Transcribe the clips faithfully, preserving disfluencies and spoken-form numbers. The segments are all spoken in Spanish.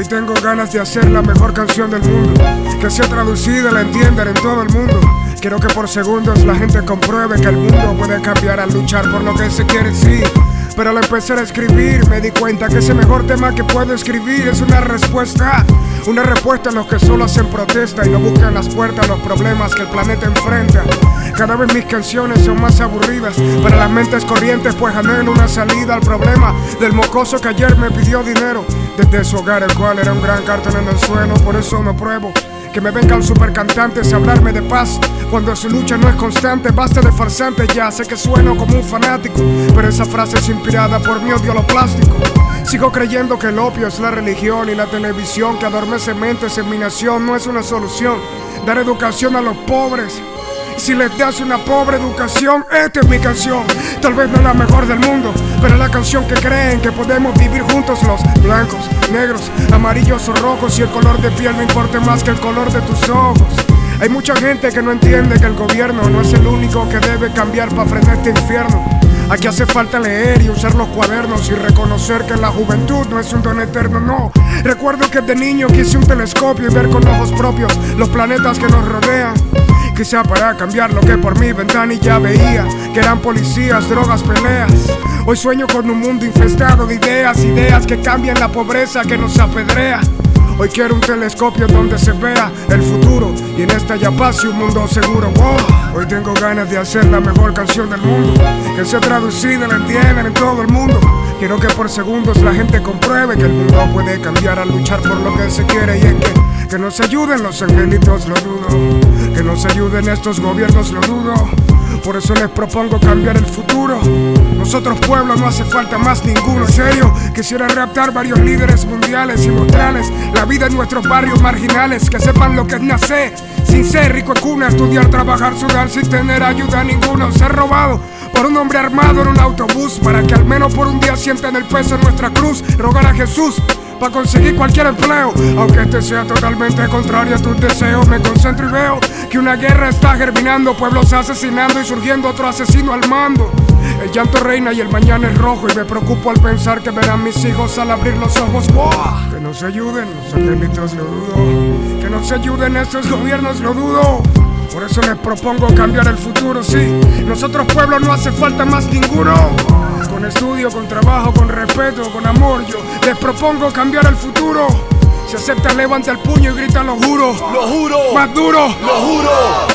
Hoy tengo ganas de hacer la mejor canción del mundo, que sea traducida y la entiendan en todo el mundo. Quiero que por segundos la gente compruebe que el mundo puede cambiar al luchar por lo que se quiere, sí. Pero al empezar a escribir me di cuenta que ese mejor tema que puedo escribir es una respuesta. Una respuesta a los que solo hacen protesta y no buscan las puertas a los problemas que el planeta enfrenta. Cada vez mis canciones son más aburridas para las mentes corrientes, pues anhelo una salida al problema del mocoso que ayer me pidió dinero desde su hogar, el cual era un gran cartón en el suelo. Por eso no pruebo que me vengan supercantantes a hablarme de paz cuando su lucha no es constante. Basta de farsantes ya, sé que sueno como un fanático, pero esa frase es inspirada por mi odio a lo plástico. Sigo creyendo que el opio es la religión y la televisión que adormece mentes en mi nación no es una solución. Dar educación a los pobres, si les das una pobre educación, esta es mi canción. Tal vez no es la mejor del mundo, pero es la canción que creen que podemos vivir juntos los blancos, negros, amarillos o rojos, y el color de piel no importa más que el color de tus ojos. Hay mucha gente que no entiende que el gobierno no es el único que debe cambiar para frenar este infierno. Aquí hace falta leer y usar los cuadernos y reconocer que la juventud no es un don eterno, no. Recuerdo que de niño quise un telescopio y ver con ojos propios los planetas que nos rodean. Quizá para cambiar lo que por mi ventanilla veía, que eran policías, drogas, peleas. Hoy sueño con un mundo infestado de ideas, ideas que cambian la pobreza que nos apedrea. Hoy quiero un telescopio donde se vea el futuro y en esta ya pase un mundo seguro. Wow. Hoy tengo ganas de hacer la mejor canción del mundo, que sea traducida y la entiendan en todo el mundo. Quiero que por segundos la gente compruebe que el mundo puede cambiar al luchar por lo que se quiere. Y es que, que nos ayuden los angelitos, lo dudo. Que nos ayuden estos gobiernos, lo dudo. Por eso les propongo cambiar el futuro. Nosotros pueblo no hace falta más ninguno. En serio, quisiera raptar varios líderes mundiales y mostrarles la vida en nuestros barrios marginales. Que sepan lo que es nacer sin ser rico en cuna, estudiar, trabajar, sudar sin tener ayuda ninguno. Ser robado por un hombre armado en un autobús, para que al menos por un día sientan el peso en nuestra cruz. Rogar a Jesús para conseguir cualquier empleo, aunque este sea totalmente contrario a tus deseos. Me concentro y veo que una guerra está germinando, pueblos asesinando y surgiendo otro asesino al mando. El llanto reina y el mañana es rojo, y me preocupo al pensar que verán mis hijos al abrir los ojos. ¡Wow! Que nos ayuden los angelitos, lo dudo. Que nos ayuden estos gobiernos, lo dudo. Por eso les propongo cambiar el futuro, sí. Nosotros pueblo no hace falta más ninguno. Con estudio, con trabajo, con respeto, con amor, yo les propongo cambiar el futuro. Si aceptan, levanta el puño y grita, lo juro. Lo juro. Más duro. Lo juro.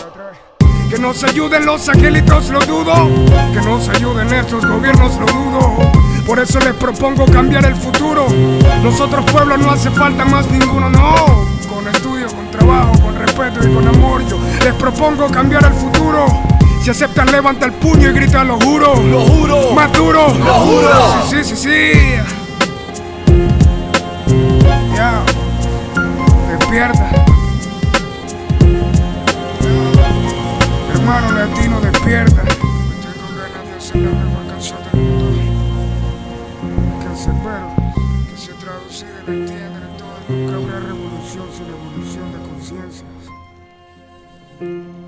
Que nos ayuden los angelitos, lo dudo. Que nos ayuden estos gobiernos, lo dudo. Por eso les propongo cambiar el futuro. Nosotros pueblo no hace falta más ninguno, no. Con estudio, con trabajo, con respeto y con amor, yo les propongo cambiar el futuro. Si aceptan, levanta el puño y grita, lo juro. Lo juro. Más duro. Lo juro. Sí, sí, sí, sí. Ya. Despierta. Hermano latino, despierta. Tengo ganas de hacer la mejor canción del mundo. Que el cerbero, que se traducida y la entiendan en todo el mundo. Nunca habrá revolución sin evolución de conciencias.